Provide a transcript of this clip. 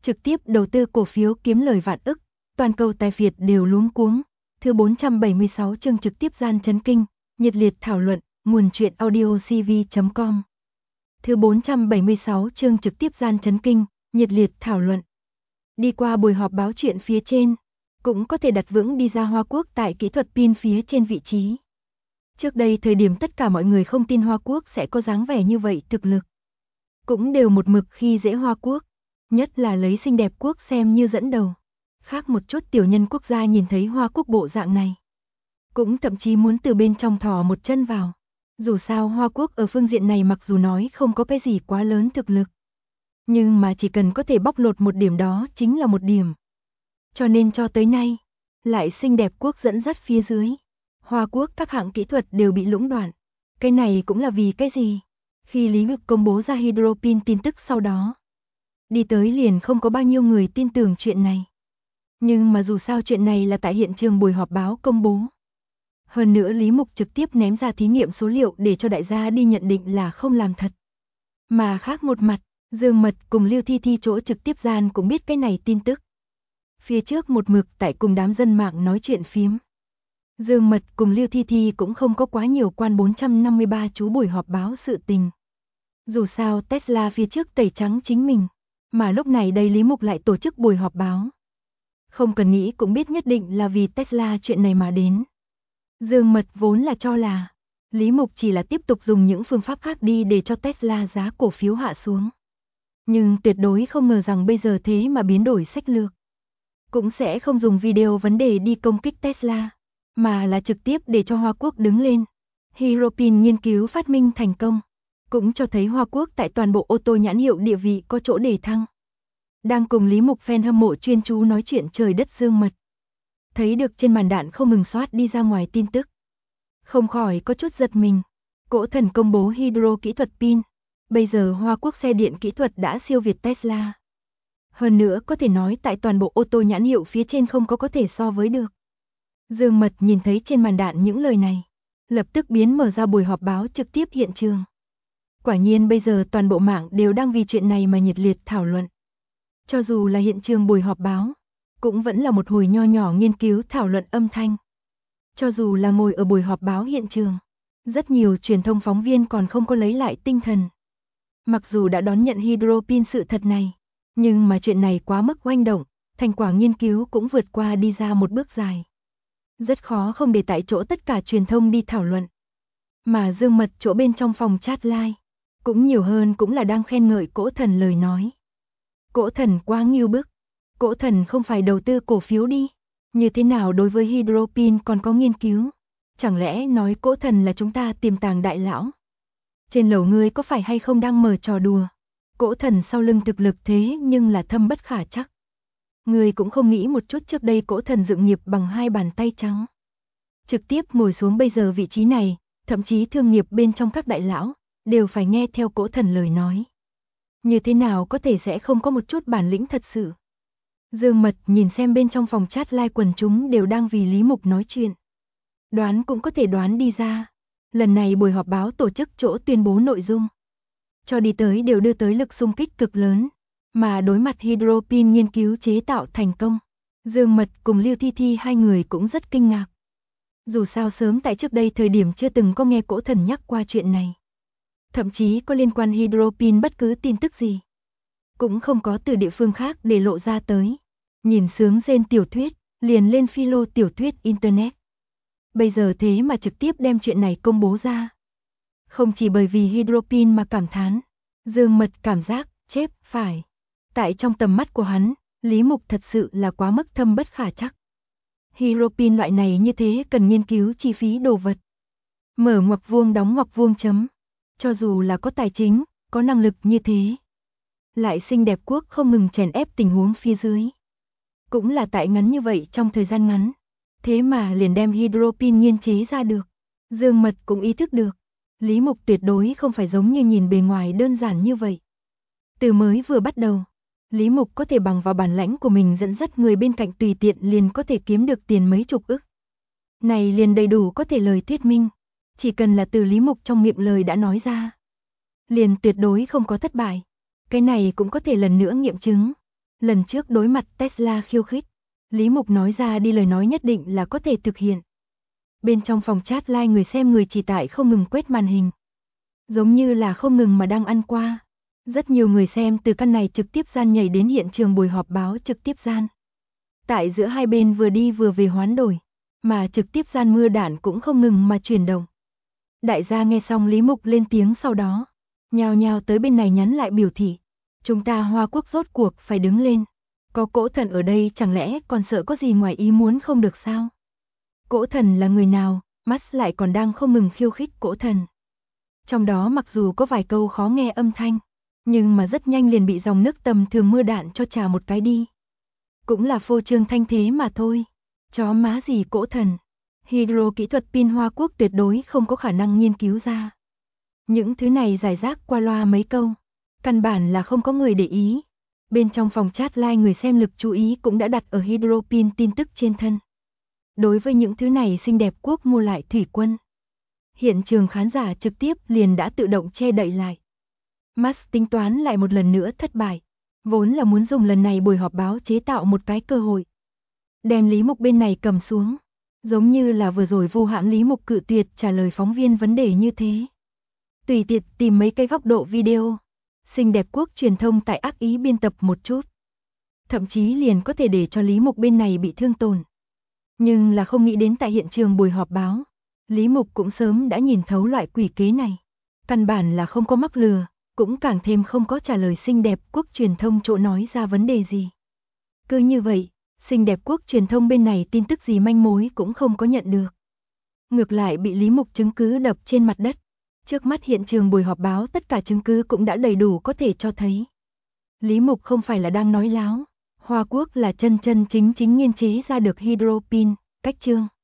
trực tiếp đầu tư cổ phiếu kiếm lời vạn ức, toàn cầu tài phiệt đều luống cuống. Thứ 476 chương trực tiếp gian chấn kinh, nhiệt liệt thảo luận, nguồn truyện audio cv.com. Thứ 476 chương trực tiếp gian chấn kinh, nhiệt liệt thảo luận. Đi qua buổi họp báo chuyện phía trên, cũng có thể đặt vững đi ra Hoa Quốc tại kỹ thuật pin phía trên vị trí. Trước đây thời điểm tất cả mọi người không tin Hoa Quốc sẽ có dáng vẻ như vậy thực lực. Cũng đều một mực khi dễ Hoa Quốc, nhất là lấy xinh đẹp quốc xem như dẫn đầu. Khác một chút tiểu nhân quốc gia nhìn thấy Hoa Quốc bộ dạng này, cũng thậm chí muốn từ bên trong thò một chân vào. Dù sao Hoa Quốc ở phương diện này mặc dù nói không có cái gì quá lớn thực lực, nhưng mà chỉ cần có thể bóc lột một điểm đó chính là một điểm. Cho nên cho tới nay, lại xinh đẹp quốc dẫn dắt phía dưới, Hoa Quốc các hạng kỹ thuật đều bị lũng đoạn. Cái này cũng là vì cái gì? Khi Lý Ngực công bố ra hydropin tin tức sau đó, đi tới liền không có bao nhiêu người tin tưởng chuyện này. Nhưng mà dù sao chuyện này là tại hiện trường buổi họp báo công bố. Hơn nữa Lý Mục trực tiếp ném ra thí nghiệm số liệu để cho đại gia đi nhận định là không làm thật. Mà khác một mặt, Dương Mật cùng Lưu Thi Thi chỗ trực tiếp gian cũng biết cái này tin tức. Phía trước một mực tại cùng đám dân mạng nói chuyện phím. Dương Mật cùng Lưu Thi Thi cũng không có quá nhiều quan 453 chú buổi họp báo sự tình. Dù sao Tesla phía trước tẩy trắng chính mình, mà lúc này đây Lý Mục lại tổ chức buổi họp báo. Không cần nghĩ cũng biết nhất định là vì Tesla chuyện này mà đến. Dương Mật vốn là cho là Lý Mục chỉ là tiếp tục dùng những phương pháp khác đi để cho Tesla giá cổ phiếu hạ xuống. Nhưng tuyệt đối không ngờ rằng bây giờ thế mà biến đổi sách lược. Cũng sẽ không dùng video vấn đề đi công kích Tesla, mà là trực tiếp để cho Hoa Quốc đứng lên. Hydropin nghiên cứu phát minh thành công, cũng cho thấy Hoa Quốc tại toàn bộ ô tô nhãn hiệu địa vị có chỗ để thăng. Đang cùng Lý Mục fan hâm mộ chuyên chú nói chuyện trời đất Dương Mật, thấy được trên màn đạn không ngừng soát đi ra ngoài tin tức, không khỏi có chút giật mình. Cỗ Thần công bố hydro kỹ thuật pin, bây giờ Hoa Quốc xe điện kỹ thuật đã siêu việt Tesla. Hơn nữa có thể nói tại toàn bộ ô tô nhãn hiệu phía trên không có thể so với được. Dương Mật nhìn thấy trên màn đạn những lời này, lập tức biến mở ra buổi họp báo trực tiếp hiện trường. Quả nhiên bây giờ toàn bộ mạng đều đang vì chuyện này mà nhiệt liệt thảo luận. Cho dù là hiện trường buổi họp báo, cũng vẫn là một hồi nho nhỏ nghiên cứu thảo luận âm thanh. Cho dù là ngồi ở buổi họp báo hiện trường, rất nhiều truyền thông phóng viên còn không có lấy lại tinh thần. Mặc dù đã đón nhận hydropin sự thật này, nhưng mà chuyện này quá mức oanh động, thành quả nghiên cứu cũng vượt qua đi ra một bước dài. Rất khó không để tại chỗ tất cả truyền thông đi thảo luận. Mà Dương Mật chỗ bên trong phòng chat live, cũng nhiều hơn cũng là đang khen ngợi Cỗ Thần lời nói. Cỗ Thần quá ngưu bức, Cỗ Thần không phải đầu tư cổ phiếu đi, như thế nào đối với hydropin còn có nghiên cứu, chẳng lẽ nói Cỗ Thần là chúng ta tiềm tàng đại lão? Trên lầu ngươi có phải hay không đang mở trò đùa? Cỗ Thần sau lưng thực lực thế nhưng là thâm bất khả trắc. Ngươi cũng không nghĩ một chút trước đây Cỗ Thần dựng nghiệp bằng hai bàn tay trắng, trực tiếp ngồi xuống bây giờ vị trí này, thậm chí thương nghiệp bên trong các đại lão đều phải nghe theo Cỗ Thần lời nói. Như thế nào có thể sẽ không có một chút bản lĩnh thật sự? Dương Mật nhìn xem bên trong phòng chat live quần chúng đều đang vì Lý Mục nói chuyện. Đoán cũng có thể đoán đi ra, lần này buổi họp báo tổ chức chỗ tuyên bố nội dung, cho đi tới đều đưa tới lực xung kích cực lớn, mà đối mặt hydropin nghiên cứu chế tạo thành công, Dương Mật cùng Lưu Thi Thi hai người cũng rất kinh ngạc. Dù sao sớm tại trước đây thời điểm chưa từng có nghe Cỗ Thần nhắc qua chuyện này. Thậm chí có liên quan hydropin bất cứ tin tức gì, cũng không có từ địa phương khác để lộ ra tới. Nhìn sướng rên tiểu thuyết, liền lên philo tiểu thuyết internet. Bây giờ thế mà trực tiếp đem chuyện này công bố ra. Không chỉ bởi vì hydropin mà cảm thán, Dương Mật cảm giác, chép, phải. Tại trong tầm mắt của hắn, Lý Mục thật sự là quá mức thâm bất khả trắc. Hydropin loại này như thế cần nghiên cứu chi phí đồ vật. Mở ngoặc vuông đóng ngoặc vuông chấm. Cho dù là có tài chính, có năng lực như thế, lại xinh đẹp quốc không ngừng chèn ép tình huống phía dưới. Cũng là tại ngắn như vậy trong thời gian ngắn, thế mà liền đem hydropin nghiên chế ra được. Dương Mật cũng ý thức được, Lý Mục tuyệt đối không phải giống như nhìn bề ngoài đơn giản như vậy. Từ mới vừa bắt đầu, Lý Mục có thể bằng vào bản lãnh của mình dẫn dắt người bên cạnh tùy tiện liền có thể kiếm được tiền mấy chục ức. Này liền đầy đủ có thể lời thuyết minh, chỉ cần là từ Lý Mục trong miệng lời đã nói ra, liền tuyệt đối không có thất bại. Cái này cũng có thể lần nữa nghiệm chứng. Lần trước đối mặt Tesla khiêu khích, Lý Mục nói ra đi lời nói nhất định là có thể thực hiện. Bên trong phòng chat live người xem người chỉ tải không ngừng quét màn hình. Giống như là không ngừng mà đang ăn qua. Rất nhiều người xem từ căn này trực tiếp gian nhảy đến hiện trường buổi họp báo trực tiếp gian. Tại giữa hai bên vừa đi vừa về hoán đổi, mà trực tiếp gian mưa đạn cũng không ngừng mà chuyển động. Đại gia nghe xong Lý Mục lên tiếng sau đó, nhào nhào tới bên này nhắn lại biểu thị. Chúng ta Hoa Quốc rốt cuộc phải đứng lên. Có Cỗ Thần ở đây chẳng lẽ còn sợ có gì ngoài ý muốn không được sao? Cỗ Thần là người nào? Max lại còn đang không ngừng khiêu khích Cỗ Thần. Trong đó mặc dù có vài câu khó nghe âm thanh, nhưng mà rất nhanh liền bị dòng nước tầm thường mưa đạn cho trà một cái đi. Cũng là phô trương thanh thế mà thôi. Chó má gì Cỗ Thần. Hydro kỹ thuật pin Hoa Quốc tuyệt đối không có khả năng nghiên cứu ra. Những thứ này giải rác qua loa mấy câu. Căn bản là không có người để ý. Bên trong phòng chat live người xem lực chú ý cũng đã đặt ở Hydro pin tin tức trên thân. Đối với những thứ này xinh đẹp quốc mua lại thủy quân. Hiện trường khán giả trực tiếp liền đã tự động che đậy lại. Max tính toán lại một lần nữa thất bại. Vốn là muốn dùng lần này buổi họp báo chế tạo một cái cơ hội. Đem Lý Mục bên này cầm xuống. Giống như là vừa rồi vô hãm Lý Mục cự tuyệt trả lời phóng viên vấn đề như thế. Tùy tiện tìm mấy cái góc độ video. Xinh đẹp quốc truyền thông tại ác ý biên tập một chút. Thậm chí liền có thể để cho Lý Mục bên này bị thương tổn. Nhưng là không nghĩ đến tại hiện trường buổi họp báo. Lý Mục cũng sớm đã nhìn thấu loại quỷ kế này. Căn bản là không có mắc lừa, cũng càng thêm không có trả lời xinh đẹp quốc truyền thông chỗ nói ra vấn đề gì. Cứ như vậy, xinh đẹp quốc truyền thông bên này tin tức gì manh mối cũng không có nhận được. Ngược lại bị Lý Mục chứng cứ đập trên mặt đất. Trước mắt hiện trường buổi họp báo tất cả chứng cứ cũng đã đầy đủ có thể cho thấy. Lý Mục không phải là đang nói láo. Hoa Quốc là chân chân chính chính nghiên chế ra được hydro pin, cách chương.